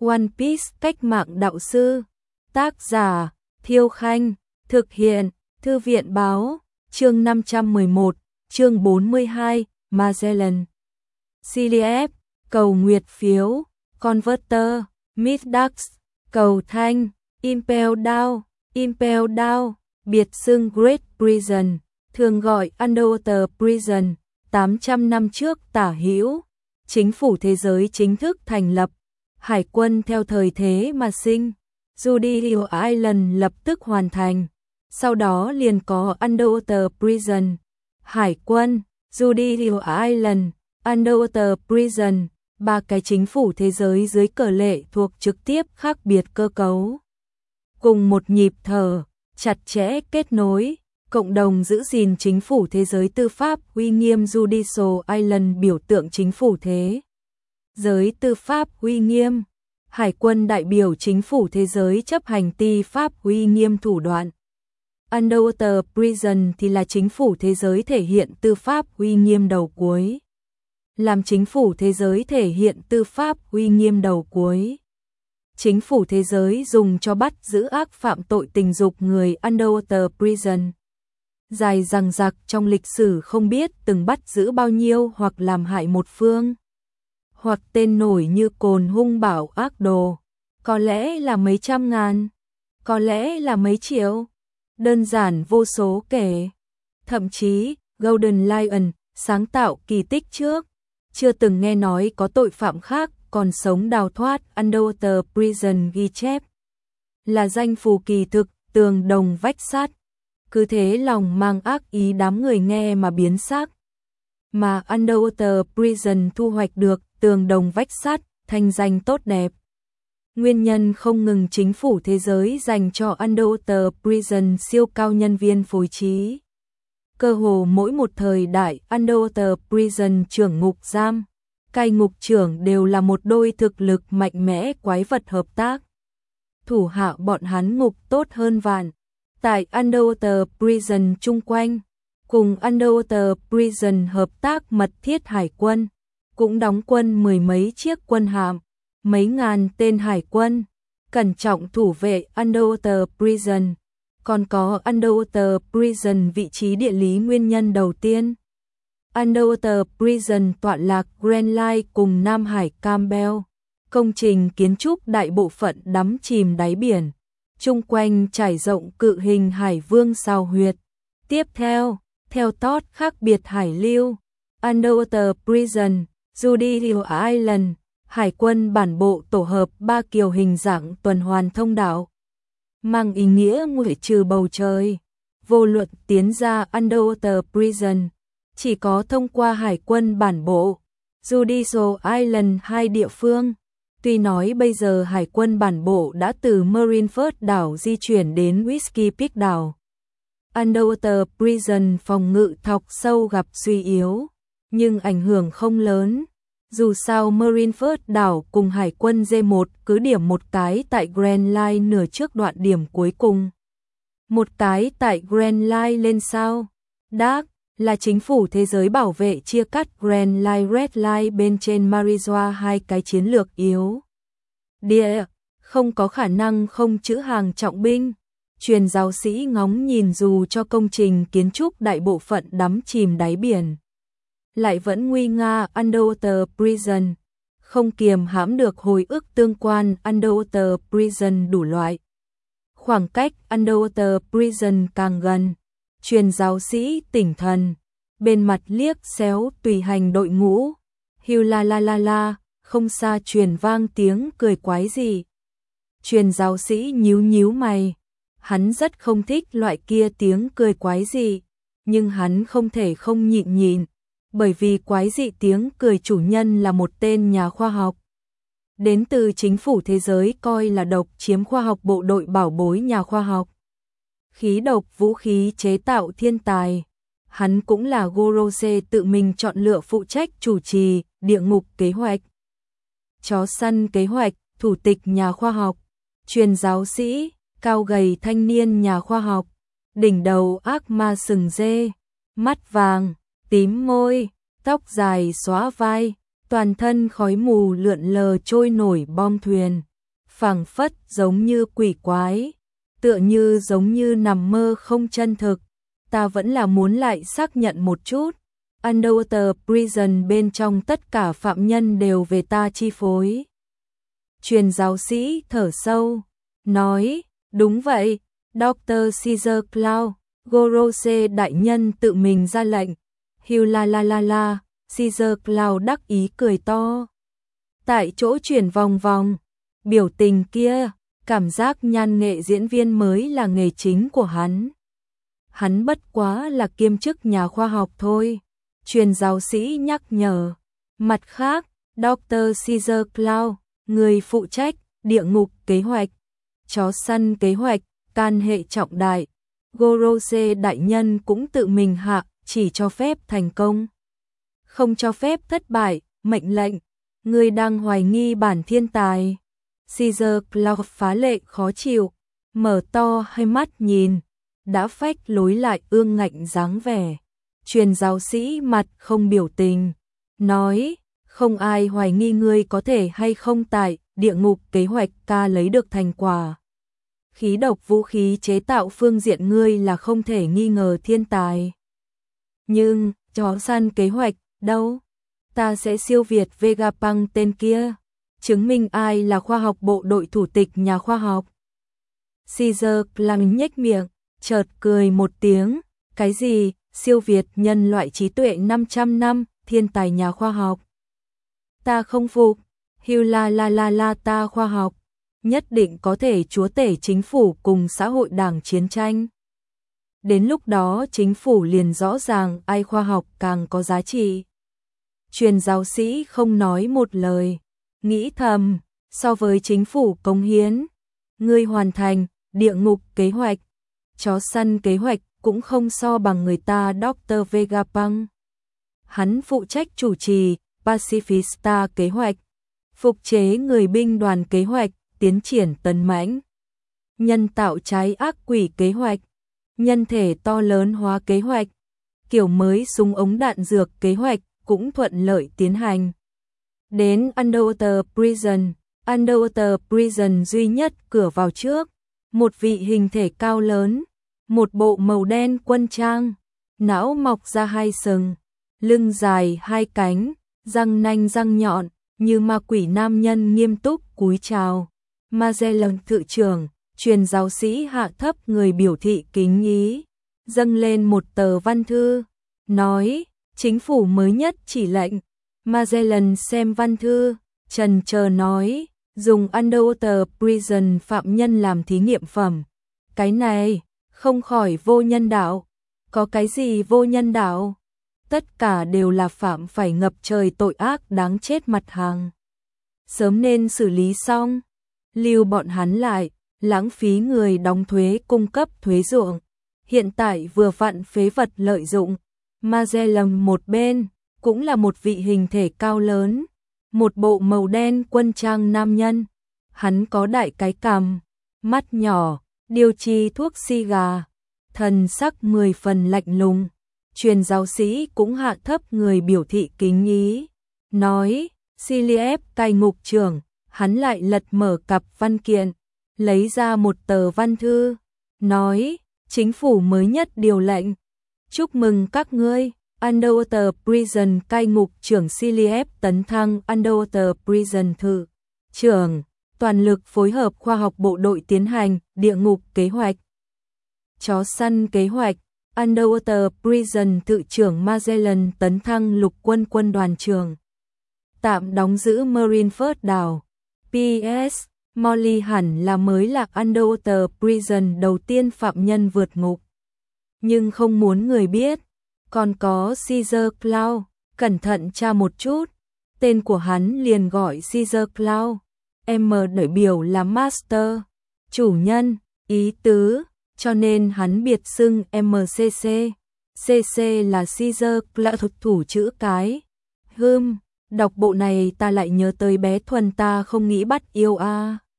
One Piece cách mạng đạo sư. Tác giả Thiêu Khanh. Thực hiện Thư viện Báo. Chương 511, chương 42, Magellan. CLF, cầu nguyệt phiếu, Converter, Midax, cầu thanh, Impel Down, biệt xưng Great Prison, thường gọi Underwater Prison. 800 năm trước tả hữu, chính phủ thế giới chính thức thành lập, hải quân theo thời thế mà sinh. Judicial Island lập tức hoàn thành, sau đó liền có Underwater Prison, hải quân, Judicial Island, Underwater Prison, ba cái chính phủ thế giới dưới cờ lệ thuộc trực tiếp khác biệt cơ cấu. Cùng một nhịp thở, chặt chẽ kết nối, cộng đồng giữ gìn chính phủ thế giới tư pháp uy nghiêm. Judicial Island biểu tượng chính phủ thế giới tư pháp uy nghiêm, hải quân đại biểu chính phủ thế giới chấp hành tư pháp uy nghiêm thủ đoạn. Underwater Prison thì là chính phủ thế giới thể hiện tư pháp uy nghiêm đầu cuối. Làm chính phủ thế giới thể hiện tư pháp uy nghiêm đầu cuối. Chính phủ thế giới dùng cho bắt giữ ác phạm tội tình dục người. Underwater Prison dài dằng dặc trong lịch sử, không biết từng bắt giữ bao nhiêu hoặc làm hại một phương, hoặc tên nổi như cồn hung bạo ác đồ, có lẽ là mấy trăm ngàn, có lẽ là mấy triệu, đơn giản vô số kể. Thậm chí Golden Lion sáng tạo kỳ tích trước, chưa từng nghe nói có tội phạm khác còn sống đào thoát Underwater Prison ghi chép là danh phù kỳ thực, tường đồng vách sắt. Cứ thế lòng mang ác ý đám người nghe mà biến sắc. Mà Underwater Prison thu hoạch được tường đồng vách sắt, thanh danh tốt đẹp. Nguyên nhân không ngừng chính phủ thế giới dành cho Underwater Prison siêu cao nhân viên phối trí. Cơ hồ mỗi một thời đại Underwater Prison trưởng ngục giam, cai ngục trưởng đều là một đôi thực lực mạnh mẽ quái vật hợp tác. Thủ hạ bọn hắn ngục tốt hơn vạn. Tại Underwater Prison chung quanh, cùng Underwater Prison hợp tác mật thiết hải quân, cũng đóng quân mười mấy chiếc quân hạm, mấy ngàn tên hải quân, cẩn trọng thủ vệ Underwater Prison. Còn có Underwater Prison vị trí địa lý nguyên nhân đầu tiên. Underwater Prison tọa lạc Grand Line cùng Nam Hải Campbell, công trình kiến trúc đại bộ phận đắm chìm đáy biển. Chung quanh trải rộng cự hình hải vương sao huyệt. Tiếp theo, theo Todd khác biệt hải lưu, Underwater Prison, Judicial Island, hải quân bản bộ tổ hợp ba kiều hình dạng tuần hoàn thông đạo, mang ý nghĩa ngoại trừ bầu trời. Vô luận tiến ra Underwater Prison, chỉ có thông qua hải quân bản bộ, Judicial Island hai địa phương. Tuy nói bây giờ hải quân bản bộ đã từ Marineford đảo di chuyển đến Whiskey Peak đảo. Underwater Prison phòng ngự thọc sâu gặp suy yếu, nhưng ảnh hưởng không lớn. Dù sao Marineford đảo cùng hải quân D1 cứ điểm một cái tại Grand Line nửa trước đoạn điểm cuối cùng. Một cái tại Grand Line lên sao. Dark là chính phủ thế giới bảo vệ chia cắt Grand Line Red Line bên trên Marijoa hai cái chiến lược yếu. Địa, không có khả năng không trữ hàng trọng binh. Truyền giáo sĩ ngóng nhìn dù cho công trình kiến trúc đại bộ phận đắm chìm đáy biển, lại vẫn nguy nga Underwater Prison, không kiềm hãm được hồi ức tương quan Underwater Prison đủ loại. Khoảng cách Underwater Prison càng gần, truyền giáo sĩ tỉnh thần, bên mặt liếc xéo tùy hành đội ngũ. Hiu la la la la, không xa truyền vang tiếng cười quái dị. Truyền giáo sĩ nhíu nhíu mày, hắn rất không thích loại kia tiếng cười quái dị, nhưng hắn không thể không nhịn, bởi vì quái dị tiếng cười chủ nhân là một tên nhà khoa học. Đến từ chính phủ thế giới coi là độc chiếm khoa học bộ đội bảo bối nhà khoa học. Khí độc vũ khí chế tạo thiên tài. Hắn cũng là Gorose tự mình chọn lựa phụ trách chủ trì địa ngục kế hoạch. Chó săn kế hoạch, thủ tịch nhà khoa học. Truyền giáo sĩ, cao gầy thanh niên nhà khoa học. Đỉnh đầu ác ma sừng dê, mắt vàng, tím môi, tóc dài xóa vai, toàn thân khói mù lượn lờ trôi nổi bom thuyền. phảng phất giống như quỷ quái, tựa như giống như nằm mơ không chân thực. Ta vẫn là muốn lại xác nhận một chút. Underwater Prison bên trong tất cả phạm nhân đều về ta chi phối. Truyền giáo sĩ thở sâu, nói, đúng vậy, Dr. Caesar Claude, Gorose đại nhân tự mình ra lệnh. Hiu la la la la, Caesar Claude đắc ý cười to. Tại chỗ chuyển vòng vòng, biểu tình kia, cảm giác nhan nghệ diễn viên mới là nghề chính của hắn. Hắn bất quá là kiêm chức nhà khoa học thôi. Truyền giáo sĩ nhắc nhở. Mặt khác, Dr. Caesar Claude, người phụ trách địa ngục kế hoạch, chó săn kế hoạch, can hệ trọng đại. Gorose đại nhân cũng tự mình hạ chỉ cho phép thành công, không cho phép thất bại, mệnh lệnh. Người đang hoài nghi bản thiên tài. Caesar Claude phá lệ khó chịu, mở to hai mắt nhìn, đã phách lối lại ương ngạnh dáng vẻ. Truyền giáo sĩ mặt không biểu tình, nói, không ai hoài nghi ngươi có thể hay không tại địa ngục kế hoạch ca lấy được thành quả. Khí độc vũ khí chế tạo phương diện ngươi là không thể nghi ngờ thiên tài. Nhưng, chó săn kế hoạch, đâu? Ta sẽ siêu việt Vegapunk tên kia, chứng minh ai là khoa học bộ đội thủ tịch nhà khoa học. Caesar Claude nhếch miệng, chợt cười một tiếng, cái gì, siêu việt nhân loại trí tuệ 500 năm, thiên tài nhà khoa học. Ta không phục, hiu la la la la ta khoa học, nhất định có thể chúa tể chính phủ cùng xã hội đảng chiến tranh. Đến lúc đó chính phủ liền rõ ràng ai khoa học càng có giá trị. Truyền giáo sĩ không nói một lời, nghĩ thầm, so với chính phủ cống hiến, ngươi hoàn thành địa ngục kế hoạch, chó săn kế hoạch cũng không so bằng người ta Dr. Vegapunk. Hắn phụ trách chủ trì Pacifista kế hoạch, phục chế người binh đoàn kế hoạch, tiến triển tấn mãnh, nhân tạo trái ác quỷ kế hoạch, nhân thể to lớn hóa kế hoạch, kiểu mới súng ống đạn dược kế hoạch cũng thuận lợi tiến hành. Đến Underwater Prison duy nhất cửa vào trước, một vị hình thể cao lớn, một bộ màu đen quân trang, não mọc ra hai sừng, lưng dài hai cánh, răng nanh răng nhọn, như ma quỷ nam nhân nghiêm túc cúi chào. Magellan thự trưởng, truyền giáo sĩ hạ thấp người biểu thị kính ý, dâng lên một tờ văn thư, nói, chính phủ mới nhất chỉ lệnh. Magellan xem văn thư, chần chờ nói, dùng Underwater Prison phạm nhân làm thí nghiệm phẩm. Cái này, không khỏi vô nhân đạo. Có cái gì vô nhân đạo? Tất cả đều là phạm phải ngập trời tội ác đáng chết mặt hàng. Sớm nên xử lý xong, lưu bọn hắn lại, lãng phí người đóng thuế cung cấp thuế ruộng. Hiện tại vừa vặn phế vật lợi dụng. Magellan một bên, cũng là một vị hình thể cao lớn, một bộ màu đen quân trang nam nhân. Hắn có đại cái cằm, mắt nhỏ, điều trì thuốc xì gà, thần sắc 10 phần lạnh lùng. Truyền giáo sĩ cũng hạ thấp người biểu thị kính ý, nói, Siliev cai ngục trưởng. Hắn lại lật mở cặp văn kiện, lấy ra một tờ văn thư, nói, chính phủ mới nhất điều lệnh. Chúc mừng các ngươi, Underwater Prison cai ngục trưởng Siliev tấn thăng Underwater Prison thự trưởng, toàn lực phối hợp khoa học bộ đội tiến hành địa ngục kế hoạch. Chó săn kế hoạch, Underwater Prison thự trưởng Magellan tấn thăng lục quân quân đoàn trưởng. Tạm đóng giữ Marineford đảo. P.S. Molly hẳn là mới lạc Underwater Prison đầu tiên phạm nhân vượt ngục. Nhưng không muốn người biết. Còn có Caesar Claude, cẩn thận tra một chút. Tên của hắn liền gọi Caesar Claude. M đại biểu là Master, chủ nhân, ý tứ, cho nên hắn biệt xưng MCC. CC là Caesar Claude thủ chữ cái. Đọc bộ này ta lại nhớ tới bé Thuần ta không nghĩ bắt yêu a.